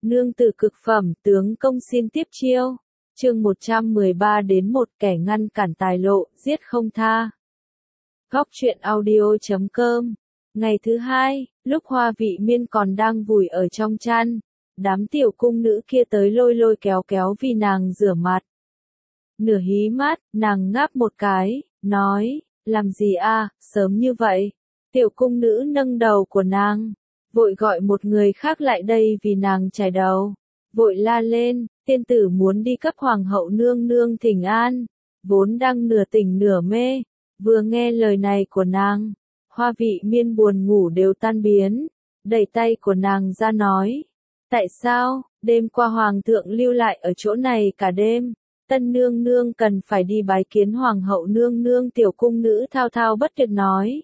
Nương tử cực phẩm, tướng công xin tiếp chiêu. Chương 113 đến một kẻ ngăn cản tài lộ, giết không tha. Góc truyện audio.com. Ngày thứ hai, lúc Hoa Vị Miên còn đang vùi ở trong chăn, đám tiểu cung nữ kia tới lôi lôi kéo kéo vì nàng rửa mặt. Nửa hí mắt, nàng ngáp một cái, nói, làm gì a, sớm như vậy. Tiểu cung nữ nâng đầu của nàng, vội gọi một người khác lại đây vì nàng chải đầu, vội la lên, tiên tử muốn đi cấp hoàng hậu nương nương thỉnh an, vốn đang nửa tỉnh nửa mê, vừa nghe lời này của nàng, Hoa Vị Miên buồn ngủ đều tan biến, đẩy tay của nàng ra nói, tại sao, đêm qua hoàng thượng lưu lại ở chỗ này cả đêm, tân nương nương cần phải đi bái kiến hoàng hậu nương nương. Tiểu cung nữ thao thao bất tuyệt nói.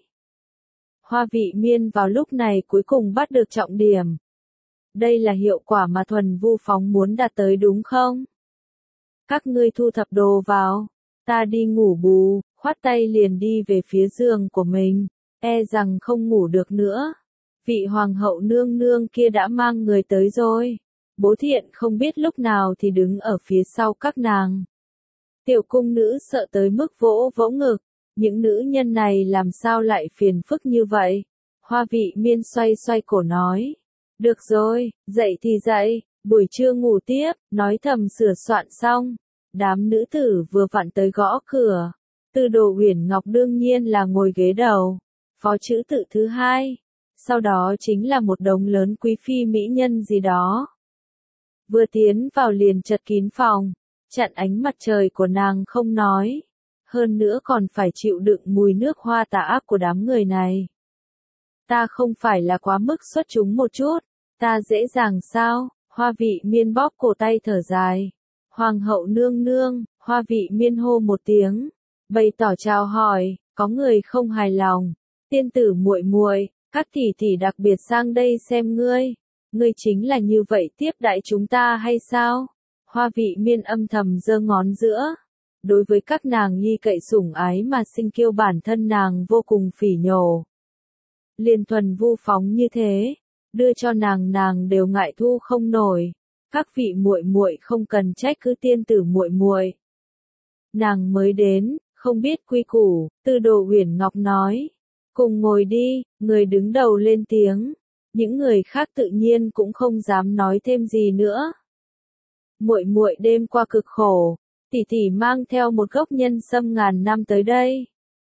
Hoa Vị Miên vào lúc này cuối cùng bắt được trọng điểm. Đây là hiệu quả mà Thuần Vu Phóng muốn đạt tới đúng không? Các ngươi thu thập đồ vào, ta đi ngủ bù, khoát tay liền đi về phía giường của mình, e rằng không ngủ được nữa. Vị hoàng hậu nương nương kia đã mang người tới rồi. Bố Thiện không biết lúc nào thì đứng ở phía sau các nàng. Tiểu cung nữ sợ tới mức vỗ vỗ ngực. Những nữ nhân này làm sao lại phiền phức như vậy? Hoa Vị Miên xoay xoay cổ nói. Được rồi, dậy thì dậy, buổi trưa ngủ tiếp, nói thầm sửa soạn xong. Đám nữ tử vừa vặn tới gõ cửa. Tư Đồ Uyển Ngọc đương nhiên là ngồi ghế đầu. Phó chữ tự thứ hai. Sau đó chính là một đống lớn quý phi mỹ nhân gì đó. Vừa tiến vào liền chật kín phòng, chặn ánh mặt trời của nàng không nói. Hơn nữa còn phải chịu đựng mùi nước hoa tà ác của đám người này. Ta không phải là quá mức xuất chúng một chút, ta dễ dàng sao? Hoa Vị Miên bóp cổ tay thở dài. Hoàng hậu nương nương, Hoa Vị Miên hô một tiếng, bày tỏ chào hỏi, có người không hài lòng. Tiên tử muội muội, các tỷ tỷ đặc biệt sang đây xem ngươi. Ngươi chính là như vậy tiếp đãi chúng ta hay sao? Hoa Vị Miên âm thầm giơ ngón giữa. Đối với các nàng nhi cậy sủng ái mà sinh kiêu bản thân nàng vô cùng phỉ nhổ. Liền Thuần Vu Phóng như thế, đưa cho nàng đều ngại thu không nổi. Các vị muội muội không cần trách cứ tiên tử muội muội. Nàng mới đến, không biết quy củ, Tư Đồ Uyển Ngọc nói. Cùng ngồi đi, người đứng đầu lên tiếng. Những người khác tự nhiên cũng không dám nói thêm gì nữa. Muội muội đêm qua cực khổ, tỷ tỷ mang theo một gốc nhân sâm ngàn năm tới đây,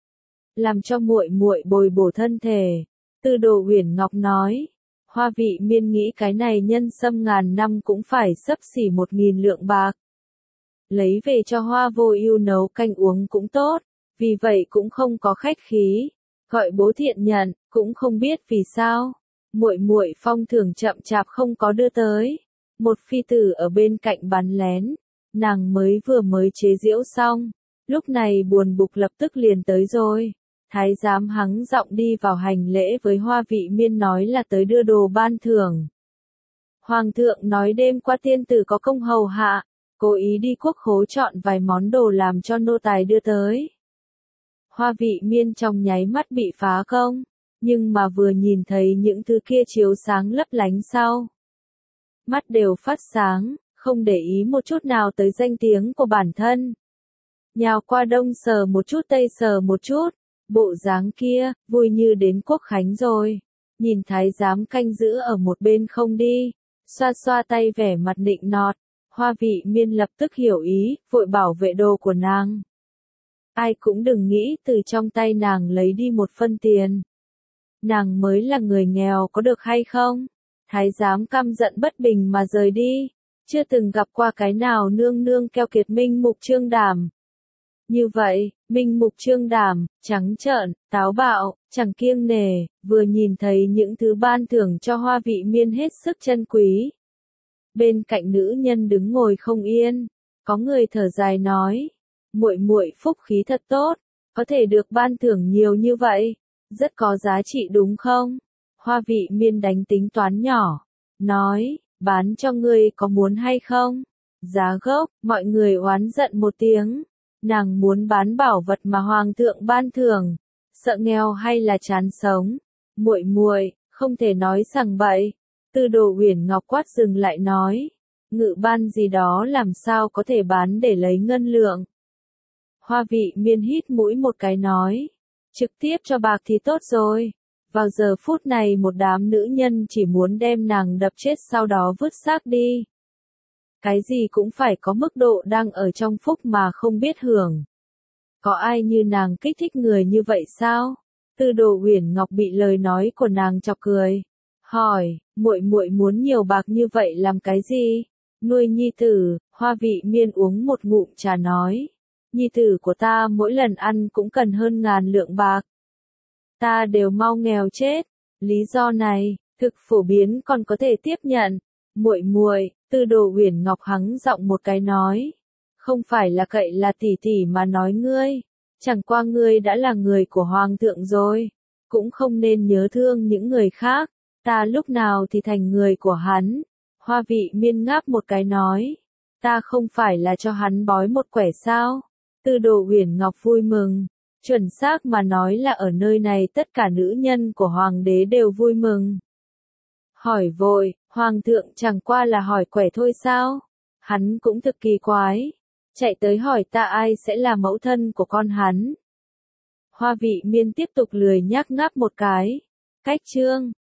làm cho muội muội bồi bổ thân thể. Tư Đồ Uyển Ngọc nói. Hoa Vị Miên nghĩ cái này nhân sâm ngàn năm cũng phải xấp xỉ 1.000 lượng bạc. Lấy về cho Hoa Vô Ưu nấu canh uống cũng tốt, vì vậy cũng không có khách khí, gọi Bố Thiện nhận, cũng không biết vì sao. Muội muội phong thưởng chậm chạp không có đưa tới. Một phi tử ở bên cạnh bắn lén, nàng vừa mới chế giễu xong, lúc này buồn bực lập tức liền tới rồi. Thái giám hắng giọng đi vào hành lễ với Hoa Vị Miên nói là tới đưa đồ ban thưởng. Hoàng thượng nói đêm qua tiên tử có công hầu hạ, cố ý đi quốc khố chọn vài món đồ làm cho nô tài đưa tới. Hoa Vị Miên trong nháy mắt bị phá công, nhưng mà vừa nhìn thấy những thứ kia chiếu sáng lấp lánh sau, mắt đều phát sáng, không để ý một chút nào tới danh tiếng của bản thân. Nhào qua đông sờ một chút tây sờ một chút, bộ dáng kia, vui như đến quốc khánh rồi. Nhìn thái giám canh giữ ở một bên không đi, xoa xoa tay vẻ mặt nịnh nọt, Hoa Vị Miên lập tức hiểu ý, vội bảo vệ đồ của nàng. Ai cũng đừng nghĩ từ trong tay nàng lấy đi một phân tiền. Nàng mới là người nghèo có được hay không? Thái giám căm giận bất bình mà rời đi, chưa từng gặp qua cái nào nương nương keo kiệt minh mục trương đảm. Như vậy, minh mục trương đảm, trắng trợn, táo bạo, chẳng kiêng nể, vừa nhìn thấy những thứ ban thưởng cho Hoa Vị Miên hết sức chân quý. Bên cạnh nữ nhân đứng ngồi không yên, có người thở dài nói, muội muội phúc khí thật tốt, có thể được ban thưởng nhiều như vậy, rất có giá trị đúng không? Hoa Vị Miên đánh tính toán nhỏ, nói, bán cho ngươi có muốn hay không? Giá gốc, mọi người oán giận một tiếng. Nàng muốn bán bảo vật mà hoàng thượng ban thưởng, sợ nghèo hay là chán sống? Muội muội, không thể nói sằng bậy. Tư Đồ Uyển Ngọc quát dừng lại nói. Ngự ban gì đó làm sao có thể bán để lấy ngân lượng. Hoa Vị Miên hít mũi một cái nói. Trực tiếp cho bạc thì tốt rồi. Vào giờ phút này một đám nữ nhân chỉ muốn đem nàng đập chết sau đó vứt xác đi. Cái gì cũng phải có mức độ đang ở trong phúc mà không biết hưởng. Có ai như nàng kích thích người như vậy sao? Tư Đồ Uyển Ngọc bị lời nói của nàng chọc cười. Hỏi, muội muội muốn nhiều bạc như vậy làm cái gì? Nuôi nhi tử. Hoa Vị Miên uống một ngụm trà nói. Nhi tử của ta mỗi lần ăn cũng cần hơn 1000 lượng bạc. Ta đều mau nghèo chết. Lý do này, thực phổ biến còn có thể tiếp nhận. Muội muội, Tư Đồ Uyển Ngọc hắng giọng một cái nói. Không phải là cậy là tỷ tỷ mà nói ngươi. Chẳng qua ngươi đã là người của hoàng thượng rồi. Cũng không nên nhớ thương những người khác. Ta lúc nào thì thành người của hắn. Hoa Vị Miên ngáp một cái nói. Ta không phải là cho hắn bói một quẻ sao? Tư Đồ Uyển Ngọc vui mừng. Chuẩn xác mà nói là ở nơi này tất cả nữ nhân của hoàng đế đều vui mừng. Hỏi vội, hoàng thượng chẳng qua là hỏi quẻ thôi sao? Hắn cũng thực kỳ quái. Chạy tới hỏi ta ai sẽ là mẫu thân của con hắn. Hoa Vị Miên tiếp tục lười nhác ngáp một cái. Cách chương